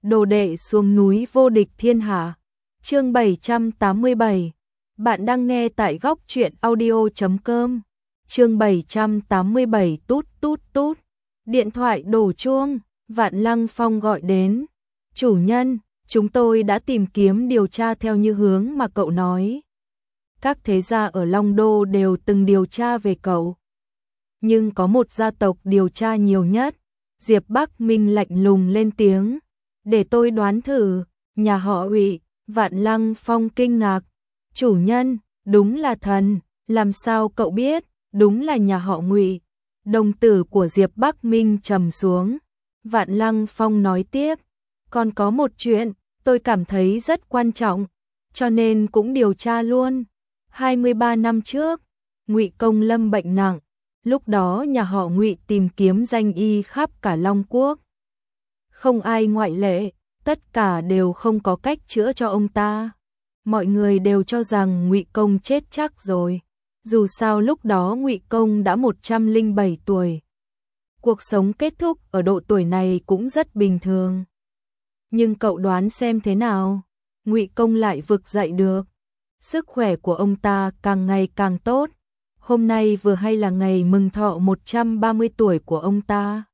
Đồ đệ xuống núi vô địch thiên hạ. Chương 787. Bạn đang nghe tại góc truyện audio.com. Chương 787 tút tút tút. Điện thoại đổ chuông, Vạn Lăng Phong gọi đến. Chủ nhân, chúng tôi đã tìm kiếm điều tra theo như hướng mà cậu nói. Các thế gia ở Long Đô đều từng điều tra về cậu. Nhưng có một gia tộc điều tra nhiều nhất. Diệp Bắc Minh lạnh lùng lên tiếng. Để tôi đoán thử, nhà họ Ngụy. Vạn Lăng Phong kinh ngạc. Chủ nhân, đúng là thần, làm sao cậu biết, đúng là nhà họ Ngụy. Đồng tử của Diệp Bắc Minh trầm xuống. Vạn Lăng Phong nói tiếp, còn có một chuyện, tôi cảm thấy rất quan trọng, cho nên cũng điều tra luôn. 23 năm trước, Ngụy Công Lâm bệnh nặng, lúc đó nhà họ Ngụy tìm kiếm danh y khắp cả Long Quốc. Không ai ngoại lệ, tất cả đều không có cách chữa cho ông ta. Mọi người đều cho rằng Ngụy Công chết chắc rồi. Dù sao lúc đó Ngụy Công đã 107 tuổi. Cuộc sống kết thúc ở độ tuổi này cũng rất bình thường. Nhưng cậu đoán xem thế nào, Ngụy Công lại vực dậy được. Sức khỏe của ông ta càng ngày càng tốt. Hôm nay vừa hay là ngày mừng thọ 130 tuổi của ông ta.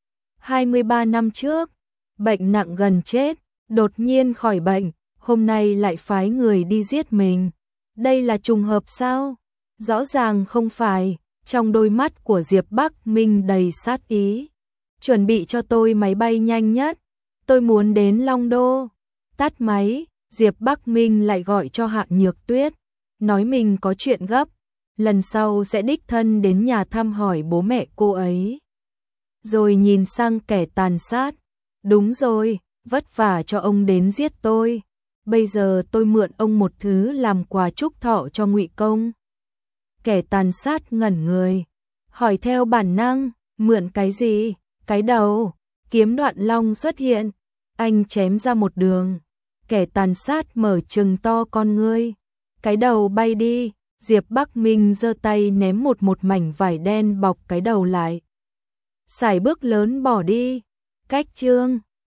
23 năm trước, bệnh nặng gần chết, đột nhiên khỏi bệnh, hôm nay lại phái người đi giết mình. Đây là trùng hợp sao? Rõ ràng không phải, trong đôi mắt của Diệp Bắc Minh đầy sát ý. Chuẩn bị cho tôi máy bay nhanh nhất, tôi muốn đến Long Đô. Tắt máy, Diệp Bắc Minh lại gọi cho Hạ Nhược Tuyết, nói mình có chuyện gấp, lần sau sẽ đích thân đến nhà thăm hỏi bố mẹ cô ấy. Rồi nhìn sang kẻ tàn sát, đúng rồi, vất vả cho ông đến giết tôi. Bây giờ tôi mượn ông một thứ làm quà chúc thọ cho Ngụy Công. Kẻ tàn sát ngẩn người, hỏi theo bản năng, mượn cái gì? Cái đầu. Kiếm Đoạn Long xuất hiện, anh chém ra một đường. Kẻ tàn sát mở trừng to con ngươi. Cái đầu bay đi, Diệp Bắc Minh giơ tay ném một mảnh vải đen bọc cái đầu lại. Sải bước lớn bỏ đi. Cách chương